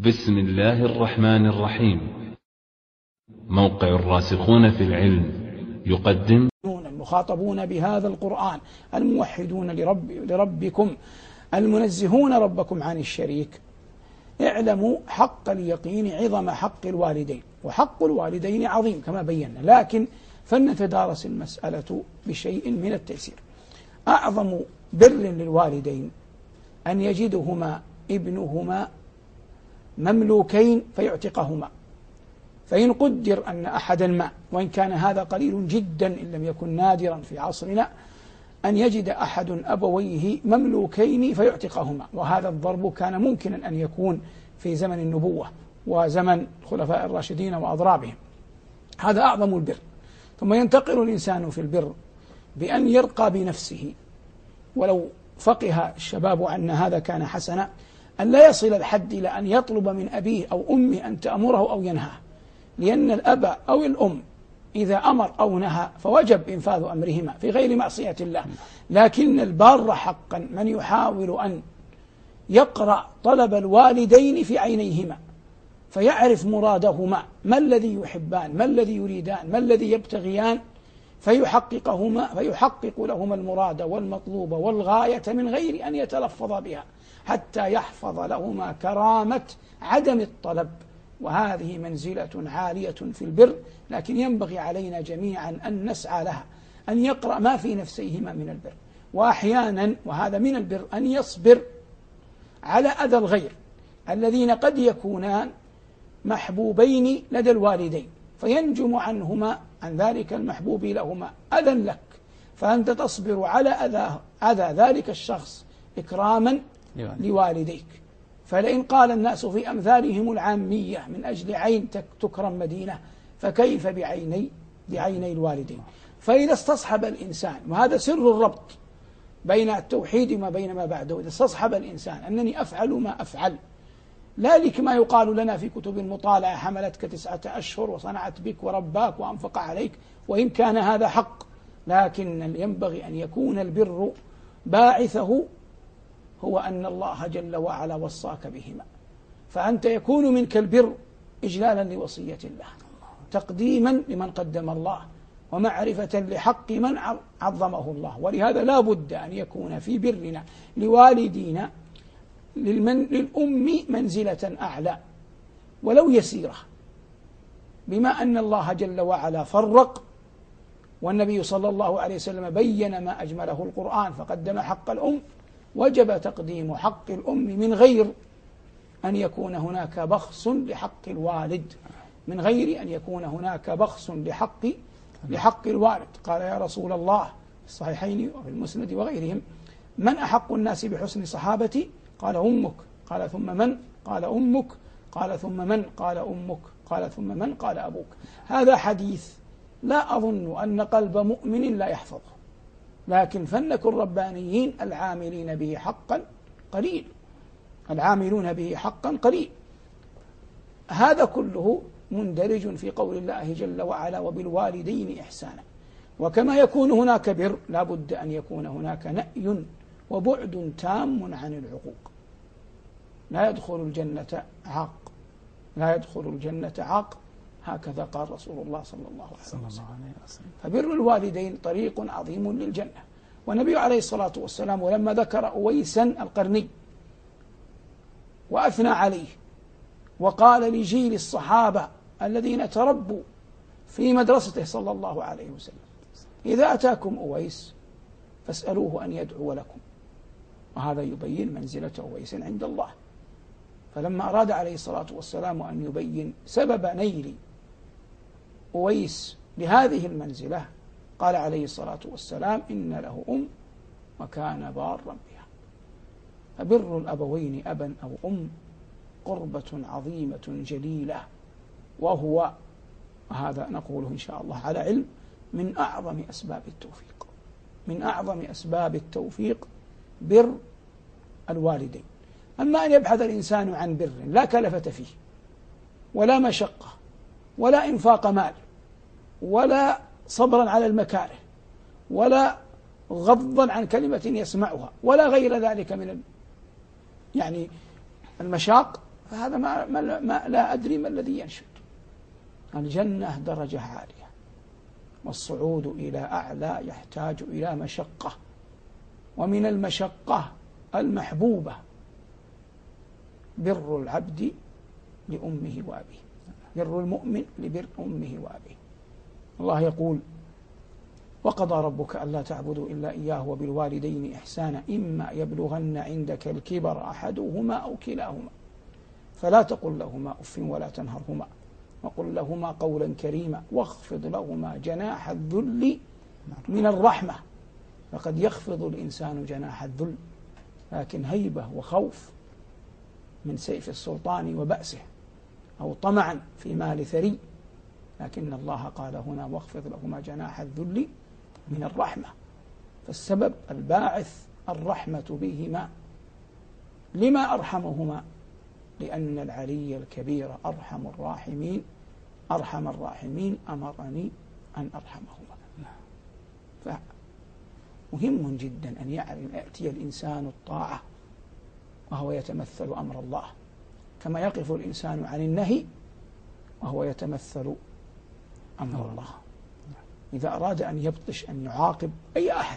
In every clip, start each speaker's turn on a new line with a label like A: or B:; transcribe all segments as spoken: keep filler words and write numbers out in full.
A: بسم الله الرحمن الرحيم. موقع الراسخون في العلم يقدم
B: المخاطبون بهذا القرآن الموحدون لرب لربكم المنزهون ربكم عن الشريك. اعلموا حق اليقين عظم حق الوالدين، وحق الوالدين عظيم كما بينا، لكن فلنتدارس المسألة بشيء من التيسير. أعظم بر للوالدين أن يجدهما ابنهما مملوكين فيعتقهما، فإن قدر أن أحدا ما، وإن كان هذا قليل جدا إن لم يكن نادرا في عصرنا، أن يجد أحد أبويه مملوكين فيعتقهما، وهذا الضرب كان ممكنا أن يكون في زمن النبوة وزمن الخلفاء الراشدين وأضرابهم. هذا أعظم البر. ثم ينتقل الإنسان في البر بأن يرقى بنفسه، ولو فقه الشباب أن هذا كان حسنا، أن لا يصل الحد إلى أن يطلب من أبيه أو أمه أن تأمره أو ينهاه، لأن الأب أو الأم إذا أمر أو نهى فوجب إنفاذ أمرهما في غير معصية الله. لكن البار حقا من يحاول أن يقرأ طلب الوالدين في عينيهما، فيعرف مرادهما، ما الذي يحبان، ما الذي يريدان، ما الذي يبتغيان، فيحققهما فيحقق لهما المراد والمطلوب والغاية من غير أن يتلفظ بها، حتى يحفظ لهما كرامة عدم الطلب. وهذه منزلة عالية في البر، لكن ينبغي علينا جميعا أن نسعى لها، أن يقرأ ما في نفسيهما من البر. وأحيانا، وهذا من البر، أن يصبر على أذى الغير الذين قد يكونان محبوبين لدى الوالدين، فينجم عنهما عن ذلك المحبوب لهما أذى لك، فأنت تصبر على أذى, أذى ذلك الشخص إكراما لوالديك. فلئن قال الناس في أمثالهم العامية من أجل عين تكرم مدينة، فكيف بعيني بعيني الوالدين؟ فإذا استصحب الإنسان، وهذا سر الربط بين التوحيد وما بين ما بعده، إذا استصحب الإنسان أنني أفعل ما أفعل لا لك ما يقال لنا في كتب المطالعة حملتك تسعة أشهر وصنعت بك ورباك وأنفق عليك، وإن كان هذا حق، لكن ينبغي أن يكون البر باعثه هو أن الله جل وعلا وصاك بهما، فأنت يكون منك البر إجلالا لوصية الله، تقديما لمن قدم الله، ومعرفة لحق من عظمه الله. ولهذا لا بد أن يكون في برنا لوالدينا للمن للأم منزلة أعلى ولو يسيرة، بما أن الله جل وعلا فرق، والنبي صلى الله عليه وسلم بين ما أجمله القرآن فقدم حق الأم، وجب تقديم حق الأم من غير أن يكون هناك بخس لحق الوالد، من غير أن يكون هناك بخس لحق لحق الوالد. قال يا رسول الله في الصحيحين وفي المسند وغيرهم: من أحق الناس بحسن صحابتي؟ قال أمك. قال ثم من؟ قال أمك. قال ثم من؟ قال أمك. قال ثم من؟ قال أبوك. هذا حديث لا أظن أن قلب مؤمن لا يحفظه، لكن فلنكن ربانيين، العاملين به حقا قليل، العاملون به حقا قليل. هذا كله مندرج في قول الله جل وعلا: وبالوالدين إحسانا. وكما يكون هناك بر، لا بد أن يكون هناك نأي وبعد تام عن العقوق. لا يدخل الجنة عاق، لا يدخل الجنة عاق، هكذا قال رسول الله صلى الله عليه وسلم. فبر الوالدين طريق عظيم للجنة. والنبي عليه الصلاة والسلام ولما ذكر أويسا القرني وأثنى عليه وقال لجيل الصحابة الذين تربوا في مدرسته صلى الله عليه وسلم: إذا أتاكم أويس فاسألوه أن يدعو لكم. وهذا يبين منزلة أويس عند الله. فلما أراد عليه الصلاة والسلام أن يبين سبب نيل أويس بهذه المنزلة، قال عليه الصلاة والسلام: إن له أم وكان بارا بها. فبر الأبوين أبا أو أم قربة عظيمة جليلة، وهو، وهذا نقوله إن شاء الله على علم، من أعظم أسباب التوفيق، من أعظم أسباب التوفيق بر الوالدين. أما أن يبحث الإنسان عن بر لا كلفة فيه ولا مشقة ولا إنفاق مال ولا صبرا على المكاره ولا غضا عن كلمة يسمعها ولا غير ذلك من يعني المشاق، فهذا ما, ما, ما لا أدري ما الذي ينشد. الجنة درجة عالية، والصعود إلى أعلى يحتاج إلى مشقة، ومن المشقة المحبوبة بر العبد لأمه وأبيه، بر المؤمن لبر أمه وأبيه. الله يقول: وقضى ربك ألا تعبدوا إلا إياه وبالوالدين إحسانا إما يبلغن عندك الكبر أحدهما أو كلاهما فلا تقل لهما أف ولا تنهرهما وقل لهما قولا كريما واخفض لهما جناح الذل من الرحمة. فقد يخفض الإنسان جناح الذل، لكن هيبة وخوف من سيف السلطان وبأسه، أو طمعا في مال ثري، لكن الله قال هنا: واخفض لهما جناح الذل من الرحمة. فالسبب الباعث الرحمة بهما. لما أرحمهما؟ لأن العلي الكبير أرحم الراحمين أرحم الراحمين أمرني أن أرحمهما. فمهم جدا أن يأتي الإنسان الطاعة وهو يتمثل أمر الله، كما يقف الإنسان عن النهي وهو يتمثل أمر الله. إذا أراد أن يبطش أن يعاقب أي أحد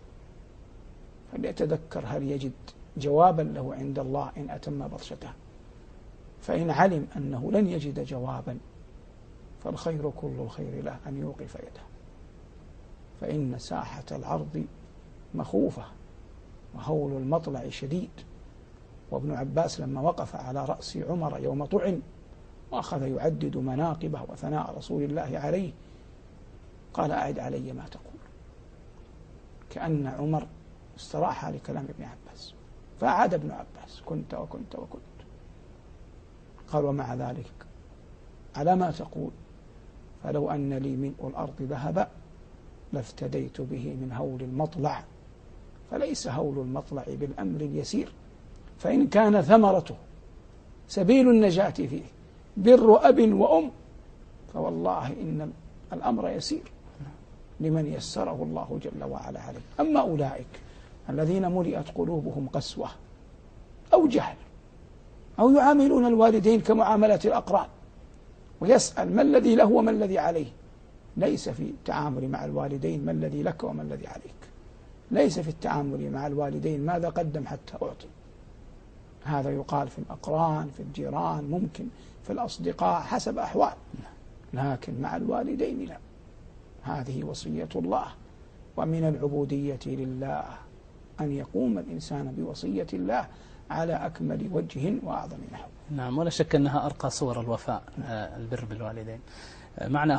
B: فليتذكر هل يجد جوابا له عند الله إن أتم بطشته. فإن علم أنه لن يجد جوابا فالخير كل الخير له أن يوقف يده، فإن ساحة العرض مخوفة وهول المطلع شديد. وابن عباس لما وقف على رأس عمر يوم طعن وأخذ يعدد مناقبه وثناء رسول الله عليه قال: أعد علي ما تقول. كأن عمر استراح لكلام ابن عباس، فأعاد ابن عباس: كنت وكنت وكنت. قال: ومع ذلك على ما تقول؟ فلو أن لي ملء الأرض ذهبا لافتديت به من هول المطلع، فليس هول المطلع بالأمر اليسير، فإن كان ثمرته سبيل النجاة فيه بر أب وأم فوالله إن الأمر يسير لمن يسره الله جل وعلا عليه. أما أولئك الذين ملئت قلوبهم قسوة أو جهل أو يعاملون الوالدين كمعاملة الأقران، ويسأل ما الذي له وما الذي عليه، ليس في التعامل مع الوالدين ما الذي لك وما الذي عليك، ليس في التعامل مع الوالدين ماذا قدم حتى أعطي. هذا يقال في الأقران، في الجيران، ممكن في الأصدقاء حسب أحوال، لكن مع الوالدين لا. هذه وصية الله، ومن العبودية لله أن يقوم الإنسان بوصية الله على أكمل وجه وأعظم نحو.
C: نعم، ولا شك أنها أرقى صور الوفاء، البر بالوالدين. معنى